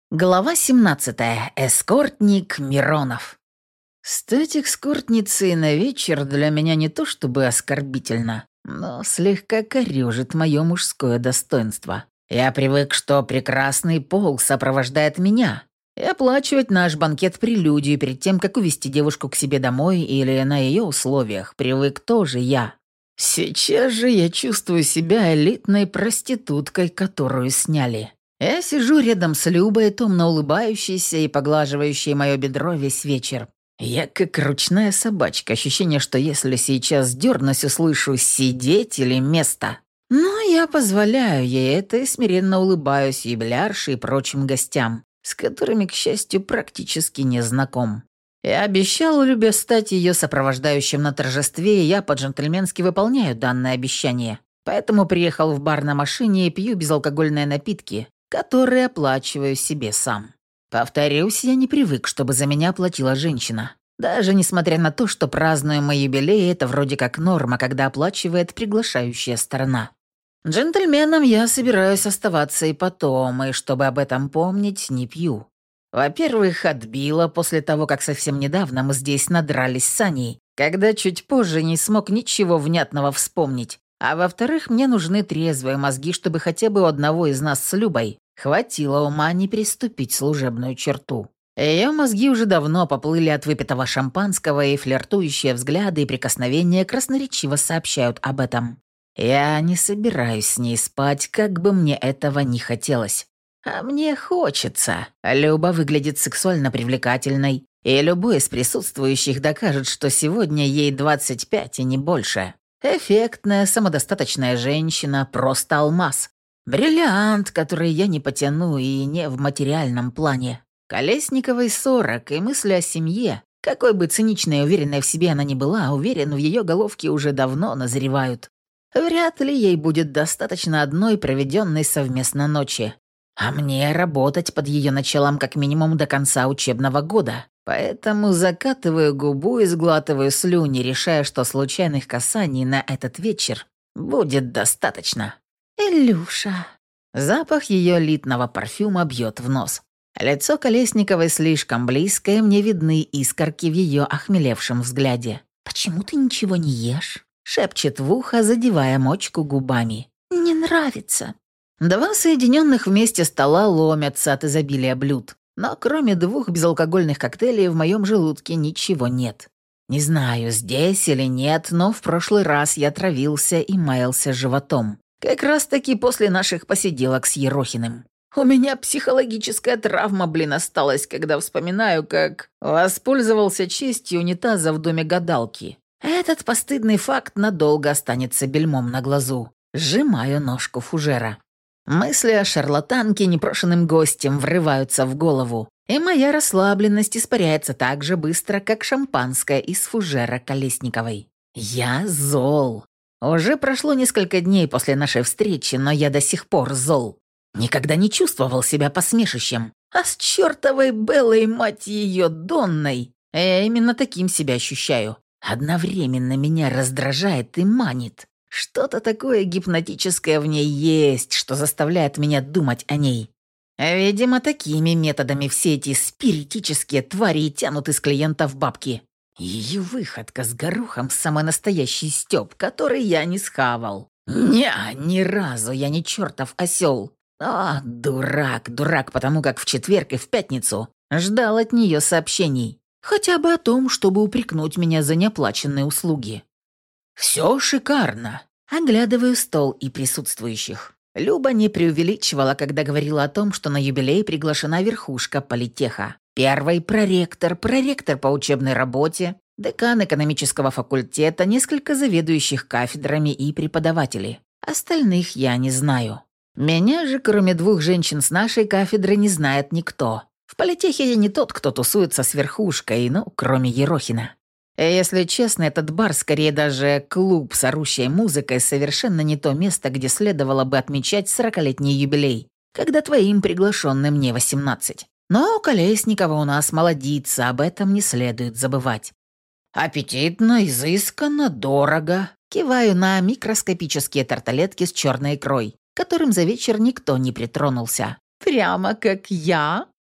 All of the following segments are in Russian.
Глава 17. Эскортник Миронов. Стать эскортницей на вечер для меня не то чтобы оскорбительно, но слегка корёжит мое мужское достоинство. Я привык, что прекрасный пол сопровождает меня, и оплачивать наш банкет прелюдию перед тем, как увести девушку к себе домой или на ее условиях, привык тоже я. Сейчас же я чувствую себя элитной проституткой, которую сняли. Я сижу рядом с Любой, томно улыбающейся и поглаживающей мое бедро весь вечер. Я как ручная собачка, ощущение, что если сейчас дернусь, услышу «сидеть» или «место». Но я позволяю ей это и смиренно улыбаюсь юбилярше и прочим гостям, с которыми, к счастью, практически не знаком. Я обещал Любе стать ее сопровождающим на торжестве, и я по-джентльменски выполняю данное обещание. Поэтому приехал в бар на машине и пью безалкогольные напитки, которые оплачиваю себе сам. Повторюсь, я не привык, чтобы за меня платила женщина. Даже несмотря на то, что празднуем мой юбилей, это вроде как норма, когда оплачивает приглашающая сторона. Джентльменом я собираюсь оставаться и потом, и чтобы об этом помнить, не пью. Во-первых, отбила после того, как совсем недавно мы здесь надрались с Аней, когда чуть позже не смог ничего внятного вспомнить. А во-вторых, мне нужны трезвые мозги, чтобы хотя бы у одного из нас с Любой хватило ума не переступить служебную черту. Ее мозги уже давно поплыли от выпитого шампанского, и флиртующие взгляды и прикосновения красноречиво сообщают об этом. Я не собираюсь с ней спать, как бы мне этого не хотелось. А мне хочется. Люба выглядит сексуально привлекательной, и любой из присутствующих докажет, что сегодня ей 25 и не больше. Эффектная, самодостаточная женщина, просто алмаз. Бриллиант, который я не потяну и не в материальном плане. Колесниковой 40, и мысли о семье, какой бы циничной и уверенной в себе она ни была, уверен, в ее головке уже давно назревают. Вряд ли ей будет достаточно одной проведенной совместно ночи. А мне работать под ее началом как минимум до конца учебного года. Поэтому закатываю губу и сглатываю слюни, решая, что случайных касаний на этот вечер будет достаточно. «Илюша». Запах ее элитного парфюма бьет в нос. Лицо Колесниковой слишком близко, и мне видны искорки в ее охмелевшем взгляде. «Почему ты ничего не ешь?» — шепчет в ухо, задевая мочку губами. «Не нравится». Два соединенных вместе стола ломятся от изобилия блюд. Но кроме 2 безалкогольных коктейлей в моем желудке ничего нет. Не знаю, здесь или нет, но в прошлый раз я травился и маялся животом. Как раз-таки после наших посиделок с Ерохиным. У меня психологическая травма, осталась, когда вспоминаю, как воспользовался честью унитаза в доме гадалки. Этот постыдный факт надолго останется бельмом на глазу. Сжимаю ножку фужера. Мысли о шарлатанке непрошенным гостем врываются в голову, и моя расслабленность испаряется так же быстро, как шампанское из фужера Колесниковой. Я зол. Уже прошло несколько дней после нашей встречи, но я до сих пор зол. Никогда не чувствовал себя посмешищем. А с чертовой Беллой, мать ее, Донной, я именно таким себя ощущаю. Одновременно меня раздражает и манит. Что-то такое гипнотическое в ней есть, что заставляет меня думать о ней. Видимо, такими методами все эти спиритические твари и тянут из клиентов бабки. Ее выходка с горохом — самый настоящий стёб, который я не схавал. Ни разу я не чертов осел. Дурак, потому как в четверг и в пятницу ждал от нее сообщений. Хотя бы о том, чтобы упрекнуть меня за неоплаченные услуги. «Все шикарно!» Оглядываю стол и присутствующих. Люба не преувеличивала, когда говорила о том, что на юбилей приглашена верхушка политеха. Первый проректор по учебной работе, декан экономического факультета, несколько заведующих кафедрами и преподаватели. Остальных я не знаю. Меня же, кроме 2 женщин с нашей кафедры, не знает никто. В политехе я не тот, кто тусуется с верхушкой, кроме Ерохина. Если честно, этот бар, скорее даже клуб с орущей музыкой, совершенно не то место, где следовало бы отмечать 40-летний юбилей, когда твоим приглашенным не 18. Но Колесникова у нас молодица, об этом не следует забывать. Аппетитно, изысканно, дорого. Киваю на микроскопические тарталетки с черной икрой, к которым за вечер никто не притронулся. Прямо как я.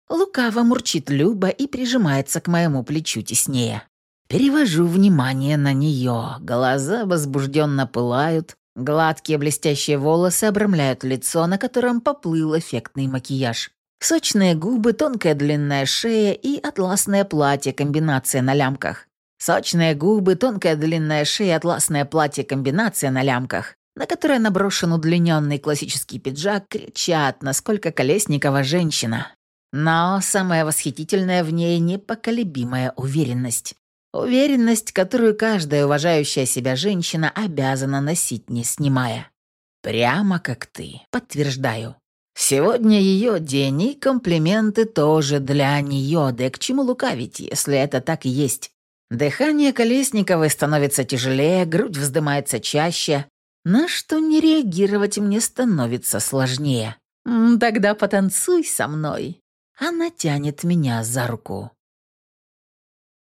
Лукаво мурчит Люба и прижимается к моему плечу теснее. Перевожу внимание на нее. Глаза возбужденно пылают, гладкие блестящие волосы обрамляют лицо, на котором поплыл эффектный макияж. Сочные губы, тонкая длинная шея и атласное платье, комбинация на лямках. Сочные губы, тонкая длинная шея, атласное платье, комбинация на лямках, на которое наброшен удлиненный классический пиджак, кричат, насколько Колесникова женщина. Но самое восхитительное в ней — непоколебимая уверенность. Уверенность, которую каждая уважающая себя женщина обязана носить, не снимая. «Прямо как ты», подтверждаю. Сегодня ее день, и комплименты тоже для нее, да и к чему лукавить, если это так и есть. Дыхание Колесниковой становится тяжелее, грудь вздымается чаще, на что не реагировать мне становится сложнее. «Тогда потанцуй со мной». Она тянет меня за руку.